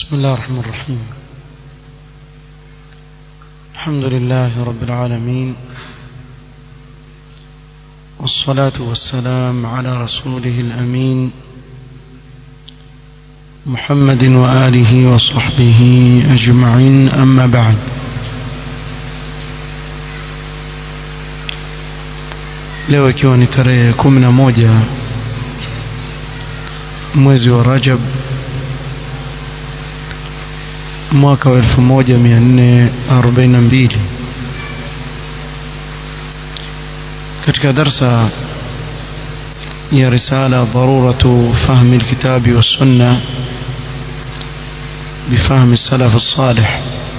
بسم الله الرحمن الرحيم. الحمد لله رب العالمين، والصلاة والسلام على رسوله الأمين محمد وآله وصحبه أجمعين، أما بعد. leo ikiwa ni tarehe 11 mwezi wa Rajab mwaka wa 1442 katika darsa ya risala ضرورة فهم الكتاب والسنة بفهم السلف الصالح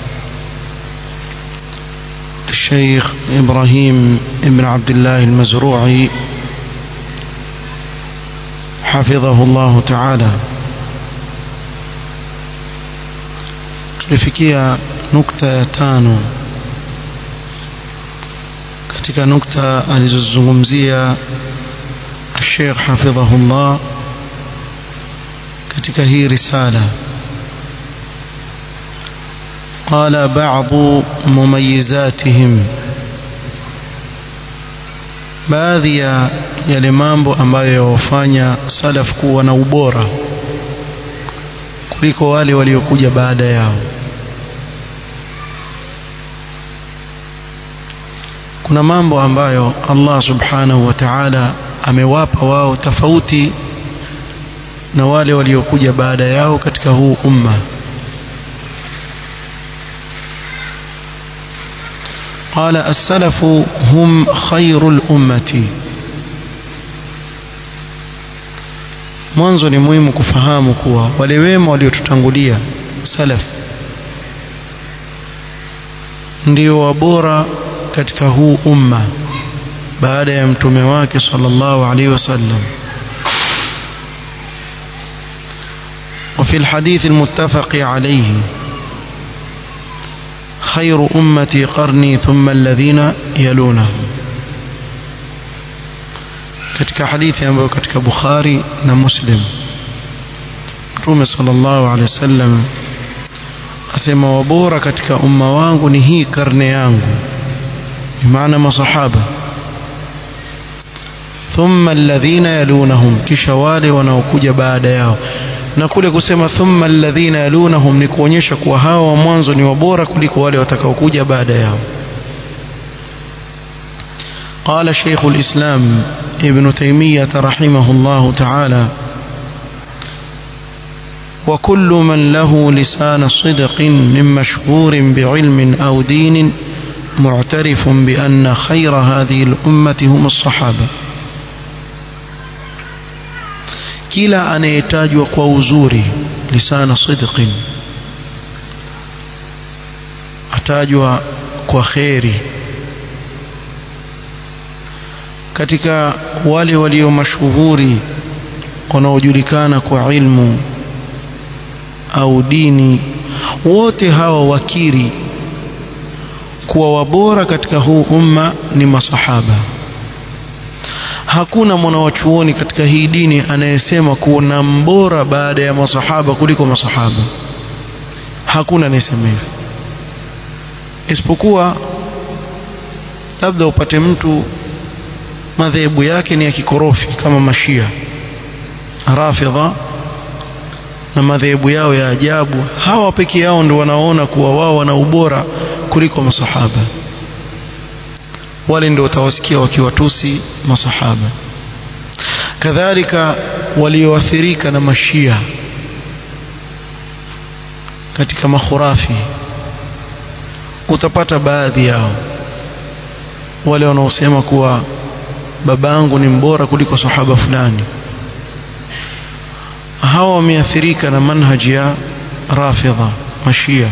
الشيخ إبراهيم ابن عبد الله المزروعي حفظه الله تعالى. tulifikia nukta ya 5 katika nukta alizozungumzia الشيخ حفظه الله katika hii risala. قال بعض مميزاتهم، baadhi ya yale mambo ambayo yawafanya salaf kuwa na ubora kuliko wale waliokuja baada yao. Kuna mambo ambayo Allah subhanahu wa ta'ala amewapa wao tofauti na wale waliokuja baada yao katika huu umma. قال السلف هم خير الأمة. mwanzo ni muhimu kufahamu kuwa wale wema waliotutangulia salaf ndio wabora katika huu umma baada ya mtume wake sallallahu alaihi wasallam. وفي الحديث المتفق عليه خير أمتي قرني ثم الذين يلونهم، katika hadithi ambayo katika Bukhari na Muslim Mtume sallallahu alaihi wasallam asema wabora katika umma wangu ni hii karne yangu, maana masahaba, thumma alladhina yalunahum, kisha wale wanaokuja baada yao. Na kule kusema thumma alladhina yalunahum ni kuonyesha kuwa hawa wa mwanzo ni wabora kuliko wale watakaokuja baada yao. قال شيخ الإسلام ابن تيمية رحمه الله تعالى: وكل من له لسان صدق من مشهور بعلم أو دين معترف بأن خير هذه الأمة هم الصحابة. kila anayetajwa kwa uzuri lisana sidqin, atajwa kwa khairi katika wale walio mashuhuri wanaojulikana kwa ilmu au dini, wote hawa wakiri kuwa wabora katika huu umma ni masahaba. Hakuna mwanachuoni katika hii dini anayesema kuna mbora baada ya masahaba kuliko masahaba. Hakuna anayesema hivyo, isipokuwa labda upate mtu madhehebu yake ni ya kikorofi kama Mashia, Rafidha na madhehebu yao ya ajabu. Hawa pekee yao ndio wanaona kuwa wao wana ubora kuliko masahaba. Wale ndio utawasikia wakiwatusi masahaba. Kadhalika walioathirika na Mashia katika makhurafi, utapata baadhi yao wale wanaosema kuwa babangu ni mbora kuliko sahaba fulani. Hawa wameathirika na manhaji ya Rafidha, Mashia.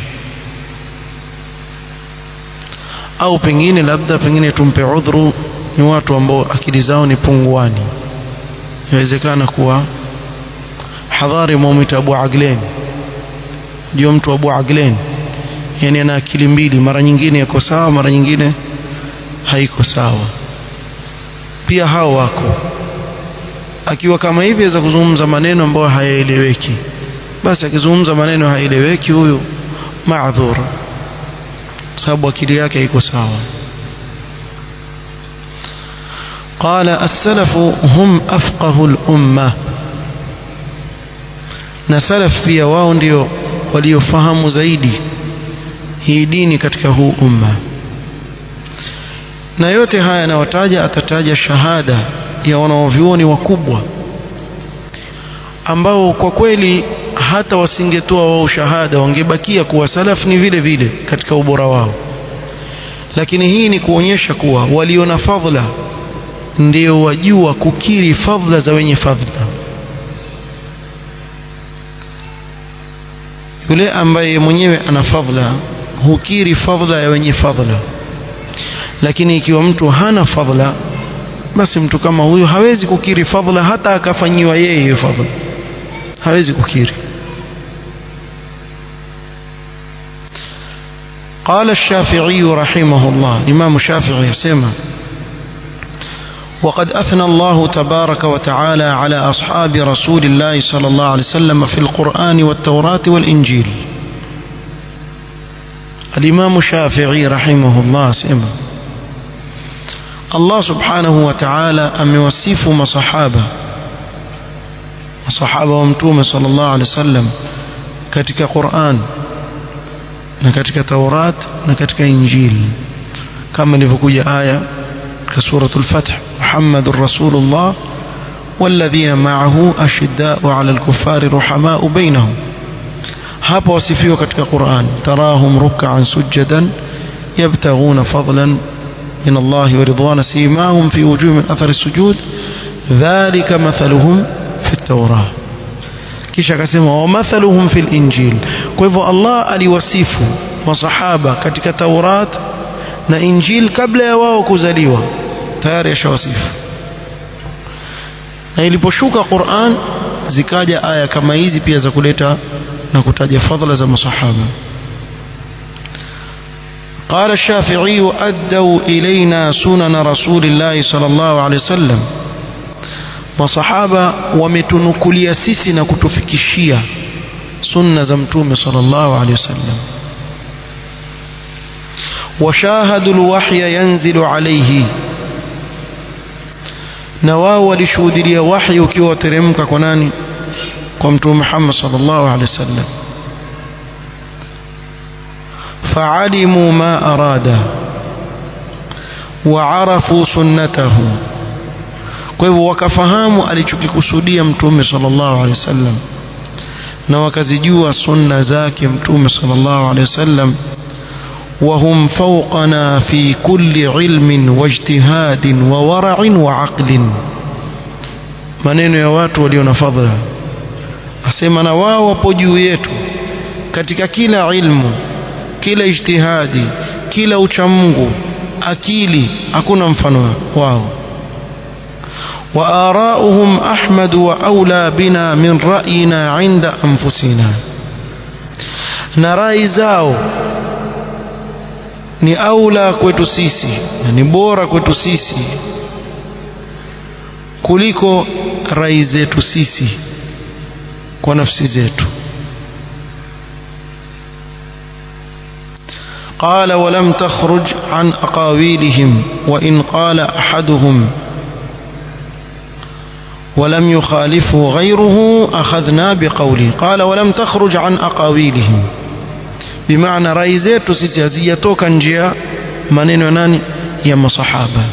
Au pengine tumpe udhuru, ni watu ambao akili zao ni punguani. Inawezekana kuwa hadhari muumita Abu Aglen, ndio mtu Abu Aglen, yani ana akili mbili, mara nyingine yako sawa, mara nyingine haiko sawa. Pia hao wako, akiwa kama hivi aweza kuzungumza maneno ambayo hayaeleweki, basi akizungumza maneno haeleweki huyo maadhur, sababu akili yake haiko sawa. قال السلف هم أفقه الأمة، na salaf pia wao ndio waliofahamu zaidi hii dini katika huu umma. Na yote haya anawataja, atataja shahada ya wanaovyuoni wakubwa ambao kwa kweli hata wasingetoa wao shahada wangebakia kuwa salaf ni vile vile katika ubora wao, lakini hii ni kuonyesha kuwa waliona fadhila ndio wajua kukiri fadhila za wenye fadhila. Yule ambaye mwenyewe ana fadhila hukiri fadhila ya wenye fadhila, lakini ikiwa mtu hana fadhila, basi mtu kama huyo hawezi kukiri fadhila hata akafanyiwa yeye fadhila, hawezi kukiri. قال الشافعي رحمه الله، الإمام الشافعي يسمى: وقد أثنى الله تبارك وتعالى على أصحاب رسول الله صلى الله عليه وسلم في القرآن والتوراة والإنجيل. الإمام الشافعي رحمه الله سمى: الله سبحانه وتعالى أموصف مصحابة ومتومة صلى الله عليه وسلم كتك قرآن نكتك توراة نكتك إنجيل، كما نفكوية آية كسورة الفتح: محمد رسول الله والذين معه أشداء على الكفار رحماء بينهم. هابا وصفيه كتك قرآن: تراهم ركعا سجدا يبتغون فضلا من الله ورضوان سيماهم في وجوه من أثر السجود ذلك مثلهم في التوراة. kisha akasema wamathaluhum fil injil. Kwa hivyo Allah aliwasifu masahaba katika Taurat na Injil kabla ya wao kuzaliwa, tayari ashawasifu. Na iliposhuka Qur'an zikaja aya kama hizi pia za kuleta na kutaja fadhila za masahaba. قال الشافعي: أدوا إلينا سنن رسول الله صلى الله عليه وسلم، masahaba wametunukulia sisi na kutufikishia sunna za mtume sallallahu alaihi wasallam. washahadu alwahya yanzilu alayhi, na wao walishuhudia wahyi ukiwa teremka kwa nani? Kwa mtume Muhammad sallallahu alaihi wasallam. فعلموا ما أراد وعرفوا سنته، kwa hivyo wakafahamu alichokikusudia mtume sallallahu alaihi wasallam na wakazijua sunna zake mtume sallallahu alaihi wasallam. وهم فوقنا في كل علم واجتهاد وورع وعقل. maneno ya watu walio na fadhila, asema na wao wapo juu yetu katika kila ilmu, kila ijtihadi, kila uchamungu, akili, hakuna mfano wao. وآراؤهم أحمد وأولى بنا من رأينا عند أنفسنا، na rai zao ni aula kwetu sisi, ni bora kwetu sisi kuliko rai zetu sisi kwa nafsi zetu. قال ولم تخرج عن أقاويلهم وإن قال أحدهم ولم يخالفه غيره أخذنا بقوله. قال ولم تخرج عن أقاويلهم، بمعنى rai zetu sisi hazijatoka njia maneno nani? Ya masahaba.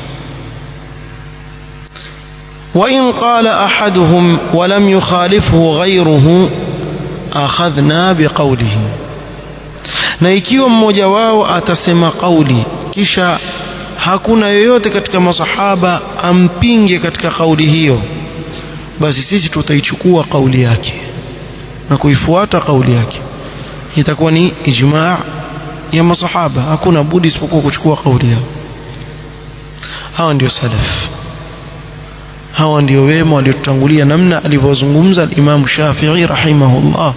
وإن قال أحدهم ولم يخالفه غيره أخذنا بقوله، na ikiwa mmoja wao atasema kauli kisha hakuna yoyote katika masahaba ampinge katika kauli hiyo, basi sisi tutaichukua kauli yake na kuifuata kauli yake. Itakuwa ni ijma' ya masahaba, hakuna budi isipokuwa kuchukua kauli yao. Hawa ndio salaf, hawa ndio wema waliotangulia, namna alivyozungumza Imam Shafi'i rahimahullah.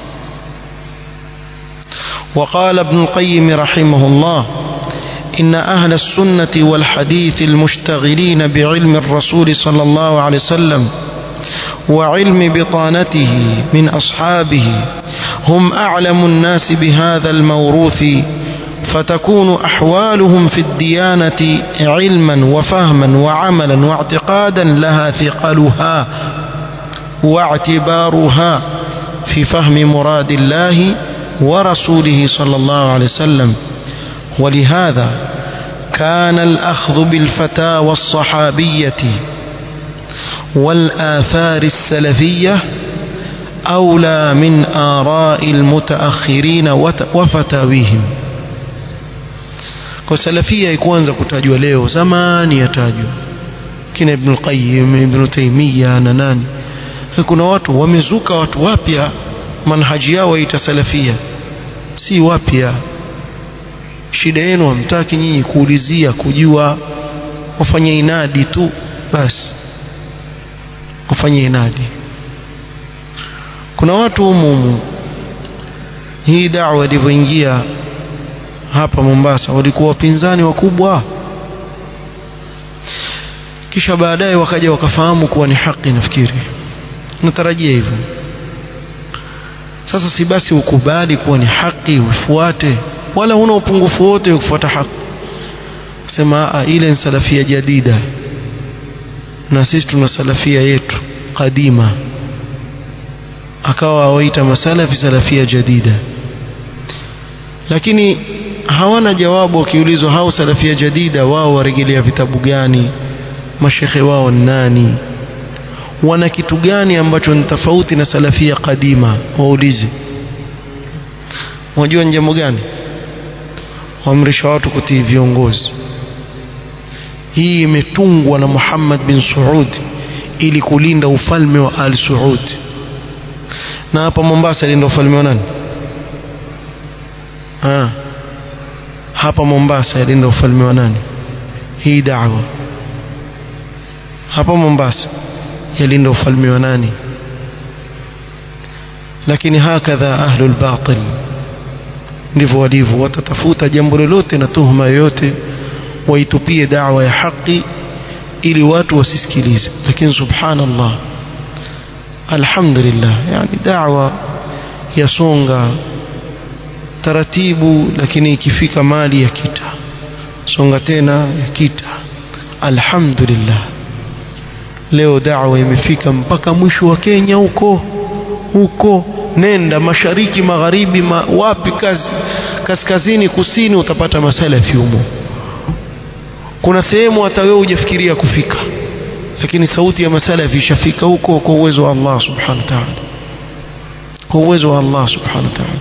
وقال ابن القيم رحمه الله: إن أهل السنة والحديث المشتغلين بعلم الرسول صلى الله عليه وسلم وعلم بطانته من أصحابه هم أعلم الناس بهذا الموروث، فتكون أحوالهم في الديانة علما وفهما وعملا واعتقادا لها ثقلها واعتبارها في فهم مراد الله ورسوله صلى الله عليه وسلم. ولهذا كان الأخذ بالفتاوى الصحابية والآثار السلفية أولى من آراء المتأخرين وفتاويهم. kwa salafia ikuanza kutajwa leo, zamani yatajwa kina Ibn al-Qayyim, Ibn Taymiyyah na nani. Kuna watu wamezuka, watu wapya, manhaji yao waita salafia, si wapya. Shida yenu hamtaki nyinyi kuulizia, kujua, wafanye inadi tu basi, wafanye inadi. Kuna watu umumu hii da'wa ilivyoingia hapa Mombasa walikuwa wapinzani wakubwa, kisha baadaye wakaja wakafahamu kuwa ni haki. Nafikiri natarajia hivyo. Sasa si basi ukubali kuwa ni haki ufuate, wala huna upungufu wote kufuata haki. Sema ile ni salafia jadida na sisi tuna salafia yetu kadima, akawa waita masalafi salafia jadida. Lakini hawana jawabu wakiulizwa hao salafia jadida wao warejelea vitabu gani, mashekhe wao nani, wana kitu gani ambacho ni tofauti na salafia kadima. Waulize, wajua jambo gani? Waamrisha watu kutii viongozi. Hii imetungwa na Muhammad bin Saud ili kulinda ufalme wa Al Saud. Na hapa Mombasa linda ufalme wa nani? Hapa Mombasa yalinda ufalme wa nani? Hii da'wa hapa Mombasa yalinda ufalme wa nani? Lakini hakadha ahlul batil, ndivyo walivyo, watatafuta jambo lolote na tuhuma yoyote waitupie da'wa ya haki ili watu wasisikilize. Lakini subhanallah, alhamdulillah, yani da'wa yasonga taratibu, lakini ikifika mali ya kita songa tena ya kita. Alhamdulillah, leo da'wa imefika mpaka mwisho wa Kenya huko nenda mashariki magharibi wapi kaskazini kusini utapata masalafi humo. Kuna sehemu hata wewe hujafikiria kufika, lakini sauti ya masalafi ishafika huko kwa uwezo wa Allah subhanahu wa ta'ala, kwa uwezo wa Allah subhanahu wa ta'ala.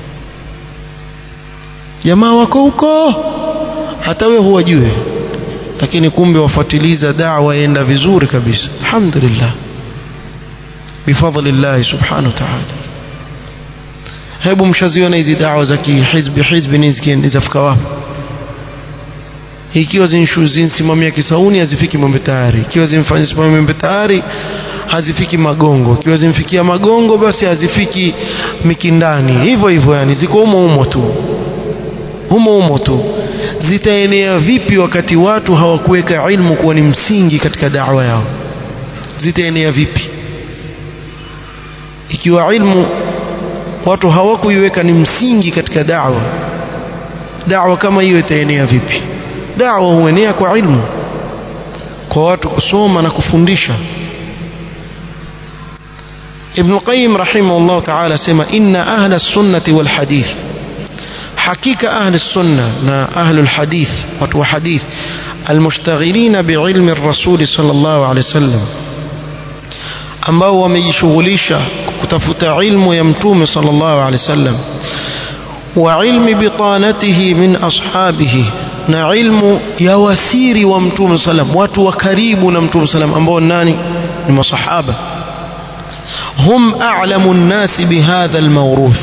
Jamaa wako huko hata wewe huwajue, lakini kumbe wafuatiliza da'wa yaenda vizuri kabisa. Alhamdulillah, bifadlillah subhanahu wa ta'ala. Hebu mshaziona hizi da'wa za kihizbi nizafika wapi? Ikiwa zinsimamia Kisauni hazifiki Mwembe Tayari, ikiwa zinfanya simamia Mwembe Tayari hazifiki Magongo, ikiwa zimfikia Magongo basi hazifiki Mikindani. Hivyo hivyo, yani ziko humo tu. Zitaenea vipi wakati watu hawakuweka ilmu kuwa ni msingi katika da'wa yao? Zitaenea vipi ikiwa ilmu watu hawakuiweka ni msingi katika da'wa? Da'wa kama hiyo itaenea vipi? Da'wa huenea kwa ilmu, kwa watu kusoma na kufundisha. Ibn Qayyim rahimahullah ta'ala sema inna ahla sunnati wal hadith, hakika ahli sunna na ahlul hadith, watu wa hadith, almushtaghilina biilmi ar-rasul sallallahu alayhi wasallam, ambao wamejishughulisha kutafuta ilmu ya mtume sallallahu alayhi wasallam, wa ilmi bitanatihi min ashabihi, na ilmu ya wasiri wa mtume sallam, watu wa karibu na mtume sallam ambao nani? Ni masahaba. hum a'lamu an-nas bihadha al-mawruth,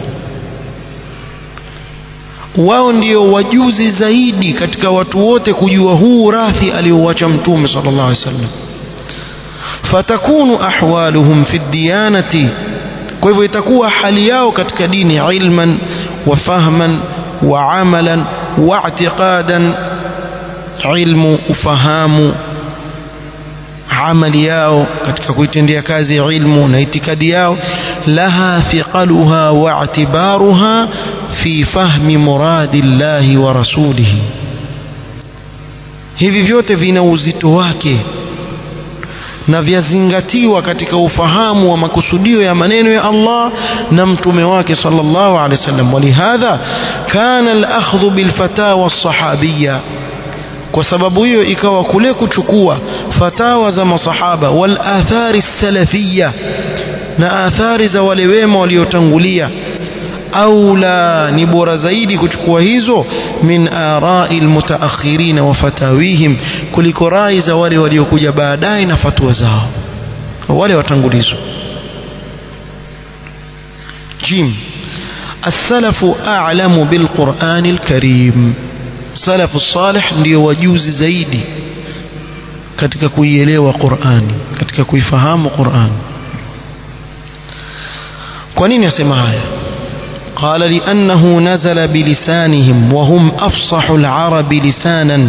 wao ndio wajuzi zaidi katika watu wote kujua huu urathi aliowacha mtume sallallahu alaihi wasallam. fatakunu ahwaluhum fi diyanati, kwa hivyo itakuwa hali yao katika dini ilman wa fahman wa amalan wa i'tiqadan, ilmu, ufahamu amali yao katika kuitendea kazi ilmu na itikadi yao, laha thiqaluha wa i'tibaruha fi fahmi muradillahi wa rasulihi. Hivi vyote vina uzito wake na vyazingatiwa katika ufahamu wa makusudio ya maneno ya Allah na mtume wake sallallahu alaihi wasallam. Walihadha kana al-akhdhu bil fatawa as-sahabiyya, kwa sababu hiyo ikawa kule kuchukua fatawa za masahaba, wal athari salafiyya, na athari za wale wema waliotangulia, au la, ni bora zaidi kuchukua hizo min ara'i almutaakhirin wa fatawihim, kuliko rai za wale waliokuja baadaye na fatwa zao, wale watangulizwa. Jim, as-salafu a'lamu bil Qur'an al-Karim, salafu salih ndio wajuzi zaidi katika kuielewa Qur'ani, katika kuifahamu Qur'an. Kwa nini nasema haya? قال لأنه نزل بلسانهم وهم أفصح العرب لسانا,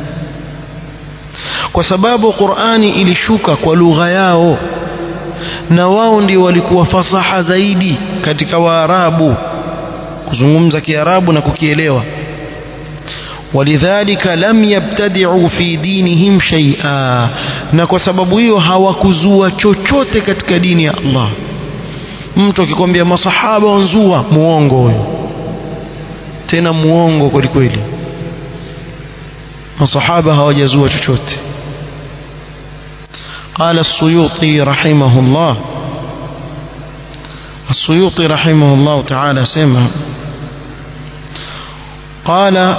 kwa sababu Qur'ani ilishuka kwa lugha yao na wao ndio walikuwa fasaha zaidi katika Waarabu kuzungumza Kiarabu na kukielewa. Walidhalika lam yabtadi'u fi dinihim shay'a, na kwa sababu hiyo hawakuzua chochote katika dini ya Allah. Mtu akikwambia masahaba wanzua, muongo huyo, tena muongo kweli kweli. Masahaba hawajazua chochote. قال السيوطي رحمه الله, السيوطي رحمه الله تعالى سمع قال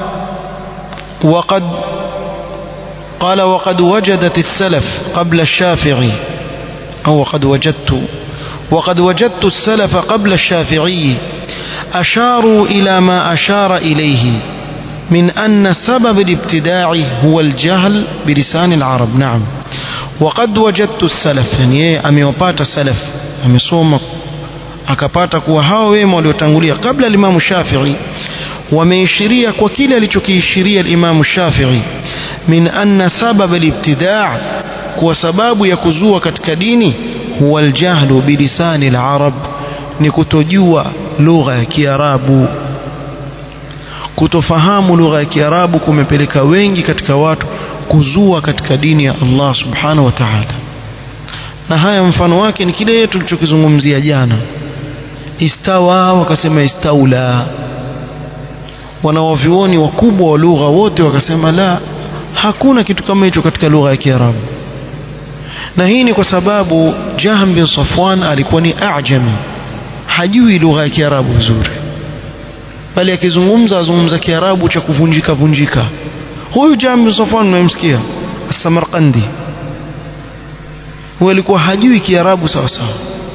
وقد وجدت السلف قبل الشافعي، أو وقد وجدت السلف قبل الشافعي أشاروا إلى ما أشار إليه من أن سبب الابتداع هو الجهل بلسان العرب. نعم، وقد وجدت السلف، يعني أميوبات سلف أميصوم akapata kuwa hao wema waliotangulia kabla al-Imam Shafi'i wameishiria kwa kile alichokiishiria al-Imam Shafi'i min anna sabab al-ibtida' kwa sababu ya kuzua katika dini huwa al-jahlu bilisani al-arab, ni kutojua lugha ya Kiarabu. Kutofahamu lugha ya Kiarabu kumepeleka wengi katika watu kuzua katika dini ya Allah subhanahu wa ta'ala. Na haya mfano wake ni kile tulichokizungumzia jana, istawa wakasema istaula. Wanawavyuoni wakubwa wa lugha wote wakasema la, hakuna kitu kama hicho katika lugha ya Kiarabu. Na hii ni kwa sababu Jahm bin Safwan alikuwa ni ajami, hajui lugha ya Kiarabu vizuri, bali akizungumza Kiarabu cha kuvunjika vunjika. Huyu Jahm bin Safwan unayemsikia As-Samarqandi, huyo alikuwa hajui Kiarabu sawa sawa.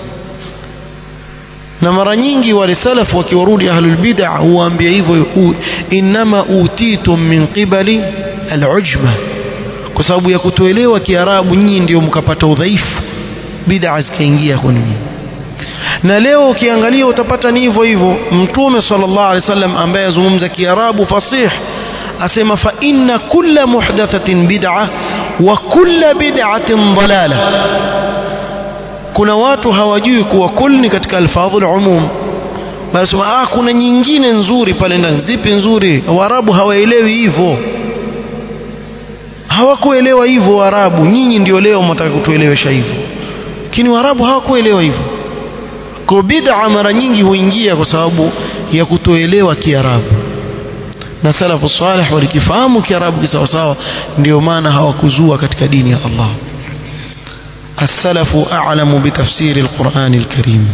Na mara nyingi wale salafu wakiwarudi ahlul bid'ah huwaambia hivyo, inma utitum min qibali al-ujma, kwa sababu ya kutoelewa Kiarabu nyinyi ndio mkapata udhaifu, bid'ah zikaingia kwa nini. Na leo ukiangalia utapata ni hivyo hivyo. Mtume sallallahu alaihi wasallam ambaye azungumza Kiarabu fasih asema fa inna kulla muhdathatin bid'ah wa kulla bid'atin dalalah. Kuna watu hawajui kuwa kulli ni katika alfadhul umum, basi kuna nyingine nzuri pale ndani. Zipi nzuri? Waarabu hawaelewi hivyo, hawakuelewa hivyo Waarabu. Nyinyi ndio leo mtaka kutuelewesha hivyo, lakini Waarabu hawakuelewa hivyo. Kwa bid'a mara nyingi huingia kwa sababu ya kutoelewa Kiarabu, na salafu salih walikifahamu Kiarabu kisawasawa, ndio maana hawakuzua katika dini ya Allah. السلف أعلم بتفسير القرآن الكريم,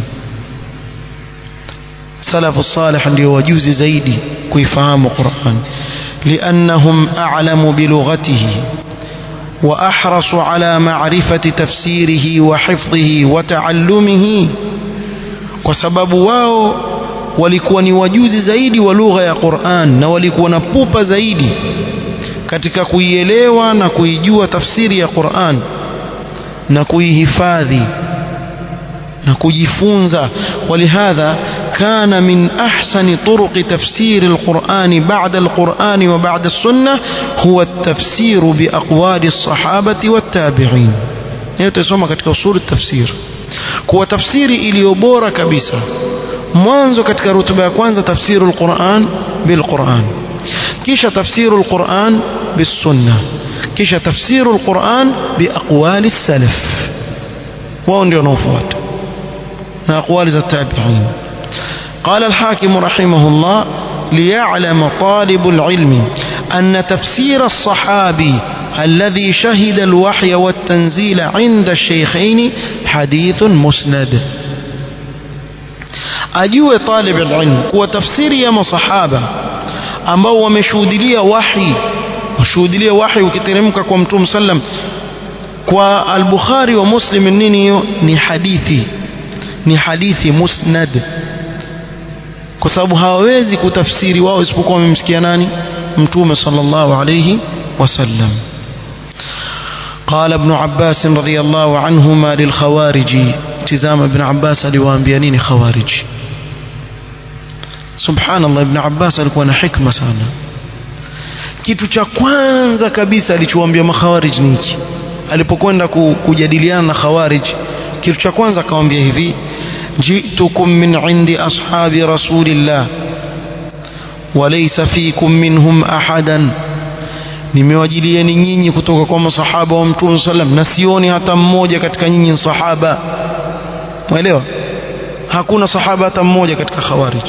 سلف الصالح ndio wajuzi zaidi kuifahamu Qur'an, لأنهم أعلم بلغته وأحرص على معرفة تفسيره وحفظه وتعلمه, kwa sababu wao walikuwa ni wajuzi zaidi wa lugha ya Qur'an na walikuwa na pupa zaidi katika kuielewa na kuijua tafsiri ya Qur'an na kuihifadhi na kujifunza. Walihadha كان من أحسن طرق تفسير القرآن بعد القرآن وبعد السنة هو التفسير بأقوال الصحابة والتابعين. يتسمى katika usul التفسير kwa tafsiri iliyobora kabisa. Mwanzo katika rutuba ya kwanza tafsiru al-Qur'an bil-Qur'an, kisha tafsiru al-Qur'an bis-sunnah, kisha tafsiru al-Qur'an biaqwali as-salaf. Wao ndio wanaofuata na aqwali za tabi'in. قال الحاكم رحمه الله: ليعلم طالب العلم أن تفسير الصحابي الذي شهد الوحي والتنزيل عند الشيخين حديث مسند. أجوى طالب العلم وتفسير يا مصحابة ambao wameshuhudia wahi ukiteremka kwa Mtume sallam. Kwa al-Bukhari wa Muslim nini hiyo? Ni hadithi musnad, kwa sababu hawawezi kutafsiri wao isipokuwa wamemsikia nani? Mtume sallallahu alayhi wasallam. قال ابن عباس رضي الله عنهما للخوارج. تزام ابن عباس aliwaambia nini khawarij? Subhanallah, Ibn Abbas alikuwa na hikma sana. Kitu cha kwanza kabisa alichowaambia makhawarij ni hiki. Alipokwenda kujadiliana na khawarij, kitu cha kwanza akamwambia hivi: جئتكم من عند أصحاب رسول الله وليس فيكم منهم أحدا. nimewajilieni nyinyi kutoka kwa masahaba wa Mtume sallam na sioni hata mmoja katika nyinyi sahaba. Umeelewa? Hakuna sahaba hata mmoja katika khawarij.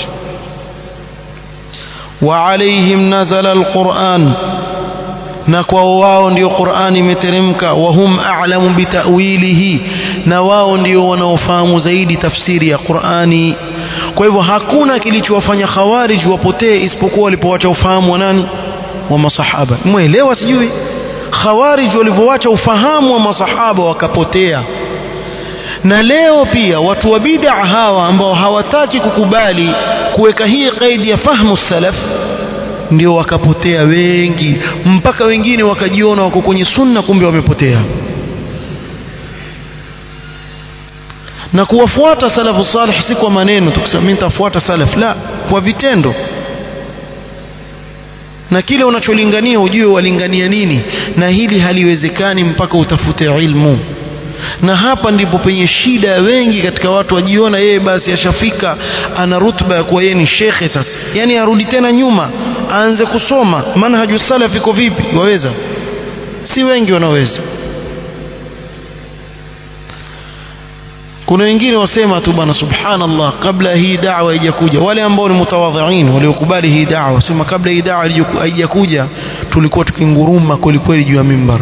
wa alaihim nazala alquran, na kwa wao ndio Qur'ani imeteremka. wa hum a'lamu bitawilihi, na wao ndio wanaofahamu zaidi tafsiri ya Qur'ani. Kwa hivyo hakuna kilichowafanya khawarij wapotee isipokuwa walipoacha ufahamu wa nani? Wa masahaba. Muelewa? Sijui khawarij walivyoacha ufahamu wa masahaba wakapotea. Na leo pia watu wa bid'a hawa ambao hawataki kukubali kuweka hii kaidi ya fahamu salaf ndio wakapotea wengi, mpaka wengine wakajiona wako kwenye sunna kumbe wamepotea. Na kuwafuata salafu salih si kwa maneno tukisema mimi nitafuata salaf, la, kwa vitendo. Na kile unacholingania ujue walingania nini, na hili haliwezekani mpaka utafute ilmu. Na hapa ndipo penye shida wengi katika watu, wajiona yeye basi ashafika, ana rutba ya kuwa yeye ni shekhe sasa. Yani arudi tena nyuma, aanze kusoma manhaju salaf iko vipi. Waweza? Si wengi wanaweza. Kuna wengine wasema tu bana, subhanallah, kabla hii da'wa haijakuja, wale ambao ni mutawadhiin waliokubali hii da'wa wasema kabla hii da'wa haijakuja tulikuwa tukinguruma kweli juu ya mimbar.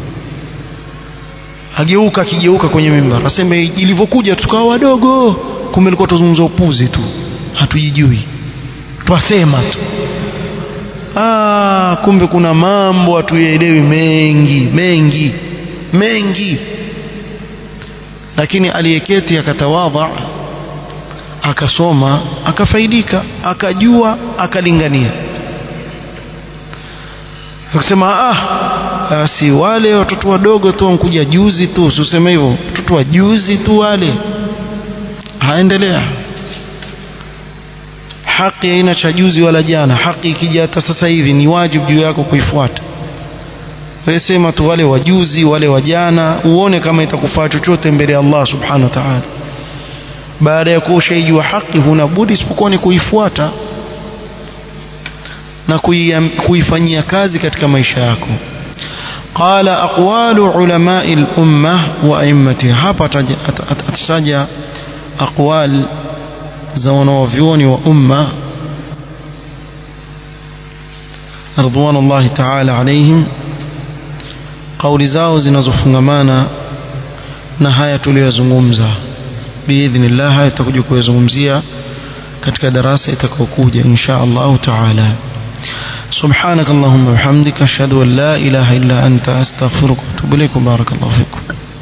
Akigeuka kwenye mimbar aseme ilivyokuja tukawa wadogo, kumbe ilikuwa tuzungumza upuzi tu, hatujijui, twasema tu. Kumbe kuna mambo hatuyaelewi mengi. Lakini aliyeketi akatawadha, akasoma, akafaidika, akajua, akalingania. Akasema si wale watoto wadogo tu wankuja juzi tu, usiseme hivyo, watoto wa juzi tu wale. Haendelea. Haki haina cha juzi wala jana. Haki ikija hata sasa hivi ni wajibu juu yako kuifuata. Wewe sema tu wale wajuzi wale wajana, uone kama itakufaa chochote mbele ya Allah subhanahu wa ta'ala. Baada ya kushajua haki huna budi isipokuwa ni kuifuata na kuifanyia kazi katika maisha yako. Qala aqwalu ulamai al-ummah wa a'immatiha. Hapa atataja aqwal za wanavyuoni wa umma radhiallahu ta'ala alayhim, kauli zao zinazofungamana na haya tuliyozungumza. Biidhnillah haya tutakuja kuyazungumzia katika darasa itakayokuja insha Allah ta'ala. سبحانك اللهم وبحمدك أشهد أن لا إله إلا أنت أستغفرك وأتوب إليك. بارك الله فيكم.